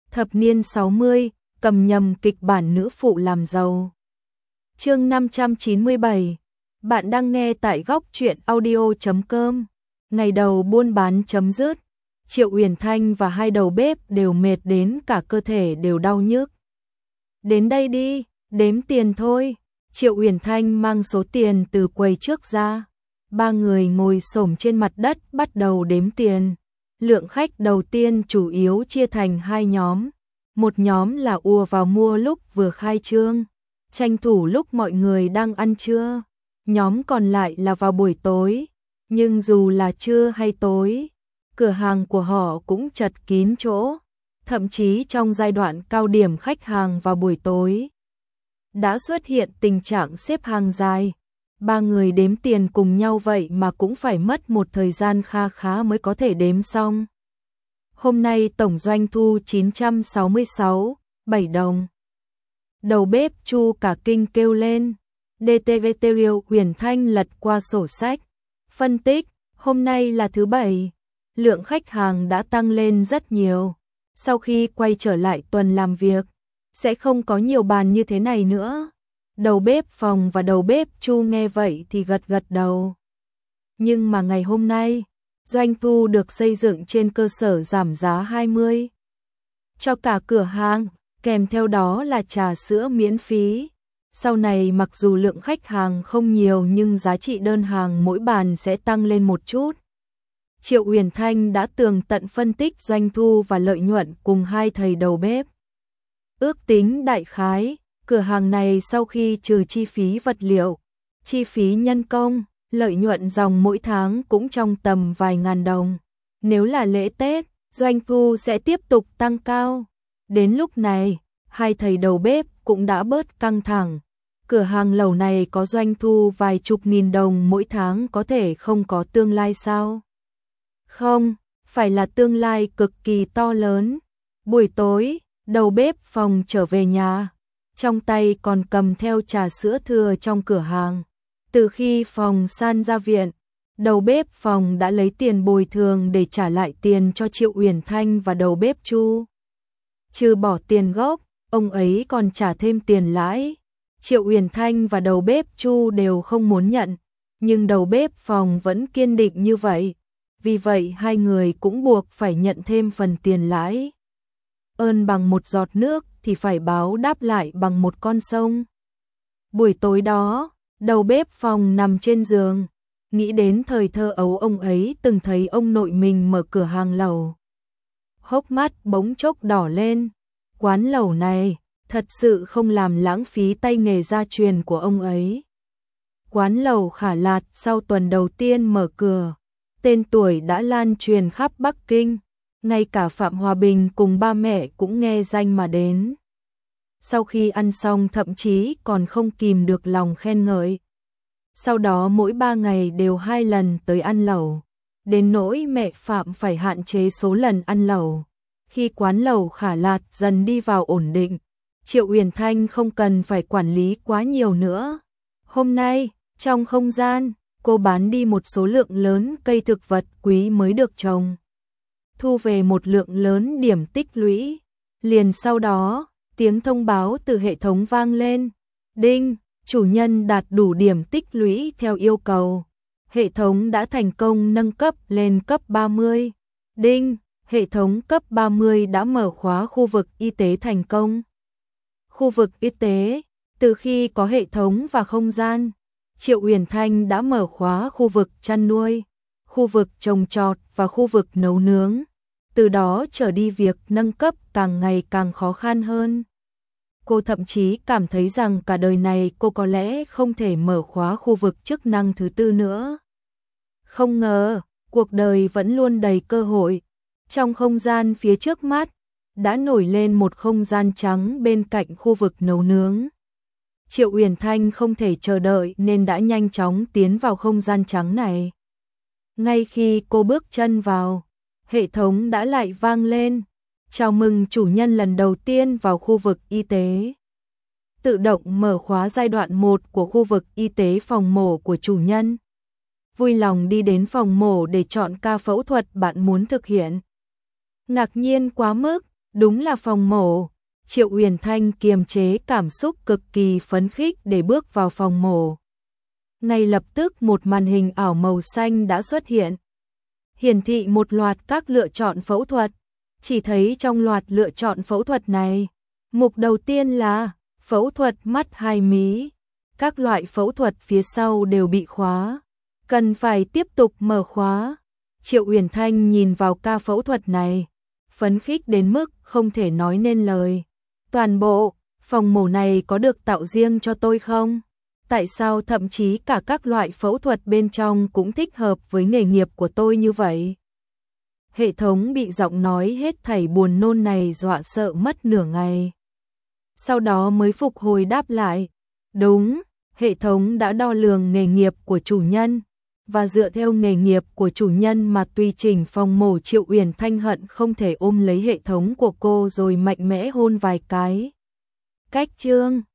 Thập niên 60, cầm nhầm kịch bản nữ phụ làm giàu. Chương 597. Bạn đang nghe tại góc truyện audio.com. Ngày đầu buôn bán chấm dứt, Triệu Uyển Thanh và hai đầu bếp đều mệt đến cả cơ thể đều đau nhức. Đến đây đi, đếm tiền thôi. Triệu Uyển Thanh mang số tiền từ quầy trước ra. Ba người ngồi xổm trên mặt đất bắt đầu đếm tiền. Lượng khách đầu tiên chủ yếu chia thành hai nhóm. Một nhóm là ùa vào mua lúc vừa khai trương, tranh thủ lúc mọi người đang ăn trưa. Nhóm còn lại là vào buổi tối, nhưng dù là trưa hay tối, cửa hàng của họ cũng chật kín chỗ. Thậm chí trong giai đoạn cao điểm khách hàng vào buổi tối, đã xuất hiện tình trạng xếp hàng dài. Ba người đếm tiền cùng nhau vậy mà cũng phải mất một thời gian kha khá mới có thể đếm xong. Hôm nay tổng doanh thu 966,7 đồng. Đầu bếp Chu cả kinh kêu lên. Triệu Uyển Thanh lật qua sổ sách, phân tích, hôm nay là thứ Bảy, lượng khách hàng đã tăng lên rất nhiều. Sau khi quay trở lại tuần làm việc, sẽ không có nhiều bàn như thế này nữa. Đầu bếp Phòng và đầu bếp Chu nghe vậy thì gật gật đầu. Nhưng mà ngày hôm nay, doanh thu được xây dựng trên cơ sở giảm giá 20 cho cả cửa hàng, kèm theo đó là trà sữa miễn phí. Sau này mặc dù lượng khách hàng không nhiều nhưng giá trị đơn hàng mỗi bàn sẽ tăng lên một chút. Triệu Uyển Thanh đã tường tận phân tích doanh thu và lợi nhuận cùng hai thầy đầu bếp. Ước tính đại khái, cửa hàng này sau khi trừ chi phí vật liệu, chi phí nhân công, lợi nhuận dòng mỗi tháng cũng trong tầm vài ngàn đồng. Nếu là lễ Tết, doanh thu sẽ tiếp tục tăng cao. Đến lúc này, hai thầy đầu bếp cũng đã bớt căng thẳng. Cửa hàng lẩu này có doanh thu vài chục nghìn đồng mỗi tháng có thể không có tương lai sao? Không, phải là tương lai cực kỳ to lớn. Buổi tối, đầu bếp Phòng trở về nhà, trong tay còn cầm theo trà sữa thừa trong cửa hàng. Từ khi Phòng san ra viện, đầu bếp Phòng đã lấy tiền bồi thường để trả lại tiền cho Triệu Uyển Thanh và đầu bếp Chu. Trừ bỏ tiền gốc, ông ấy còn trả thêm tiền lãi. Triệu Uyển Thanh và đầu bếp Chu đều không muốn nhận, nhưng đầu bếp Phòng vẫn kiên định như vậy. Vì vậy hai người cũng buộc phải nhận thêm phần tiền lãi. Ơn bằng một giọt nước thì phải báo đáp lại bằng một con sông. Buổi tối đó, đầu bếp Phòng nằm trên giường, nghĩ đến thời thơ ấu ông ấy từng thấy ông nội mình mở cửa hàng lẩu. Hốc mắt bỗng chốc đỏ lên. Quán lẩu này thật sự không làm lãng phí tay nghề gia truyền của ông ấy. Quán lẩu Khả Lạt sau tuần đầu tiên mở cửa, tên tuổi đã lan truyền khắp Bắc Kinh. Ngay cả Phạm Hòa Bình cùng ba mẹ cũng nghe danh mà đến. Sau khi ăn xong thậm chí còn không kìm được lòng khen ngợi. Sau đó mỗi 3 ngày đều 2 lần tới ăn lẩu. Đến nỗi mẹ Phạm phải hạn chế số lần ăn lẩu. Khi quán lẩu Khả Lạt dần đi vào ổn định, Triệu Uyển Thanh không cần phải quản lý quá nhiều nữa. Hôm nay, trong không gian, cô bán đi một số lượng lớn cây thực vật quý mới được trồng, thu về một lượng lớn điểm tích lũy. Liền sau đó, tiếng thông báo từ hệ thống vang lên. Đinh, chủ nhân đạt đủ điểm tích lũy theo yêu cầu. Hệ thống đã thành công nâng cấp lên cấp 30. Đinh, hệ thống cấp 30 đã mở khóa khu vực y tế thành công. Khu vực y tế, từ khi có hệ thống và không gian, Triệu Uyển Thanh đã mở khóa khu vực chăn nuôi, khu vực trồng trọt và khu vực nấu nướng. Từ đó trở đi việc nâng cấp càng ngày càng khó khăn hơn. Cô thậm chí cảm thấy rằng cả đời này cô có lẽ không thể mở khóa khu vực chức năng thứ tư nữa. Không ngờ, cuộc đời vẫn luôn đầy cơ hội. Trong không gian phía trước mắt, đã nổi lên một không gian trắng bên cạnh khu vực nấu nướng. Triệu Uyển Thanh không thể chờ đợi nên đã nhanh chóng tiến vào không gian trắng này. Ngay khi cô bước chân vào, hệ thống đã lại vang lên. Chào mừng chủ nhân lần đầu tiên vào khu vực y tế. Tự động mở khóa giai đoạn 1 của khu vực y tế phòng mổ của chủ nhân. Vui lòng đi đến phòng mổ để chọn ca phẫu thuật bạn muốn thực hiện. Ngạc nhiên quá mức, Đúng là phòng mổ. Triệu Uyển Thanh kiềm chế cảm xúc cực kỳ phấn khích để bước vào phòng mổ. Ngay lập tức một màn hình ảo màu xanh đã xuất hiện. Hiển thị một loạt các lựa chọn phẫu thuật. Chỉ thấy trong loạt lựa chọn phẫu thuật này, mục đầu tiên là phẫu thuật mắt hai mí. Các loại phẫu thuật phía sau đều bị khóa. Cần phải tiếp tục mở khóa. Triệu Uyển Thanh nhìn vào ca phẫu thuật này, phấn khích đến mức không thể nói nên lời. Toàn bộ phòng mổ này có được tạo riêng cho tôi không? Tại sao thậm chí cả các loại phẫu thuật bên trong cũng thích hợp với nghề nghiệp của tôi như vậy? Hệ thống bị giọng nói hết thảy buồn nôn này dọa sợ mất nửa ngày. Sau đó mới phục hồi đáp lại. Đúng, hệ thống đã đo lường nghề nghiệp của chủ nhân. Và dựa theo nghề nghiệp của chủ nhân mà tùy chỉnh phòng mổ. Triệu Uyển Thanh hận không thể ôm lấy hệ thống của cô rồi mạnh mẽ hôn vài cái. Cách chương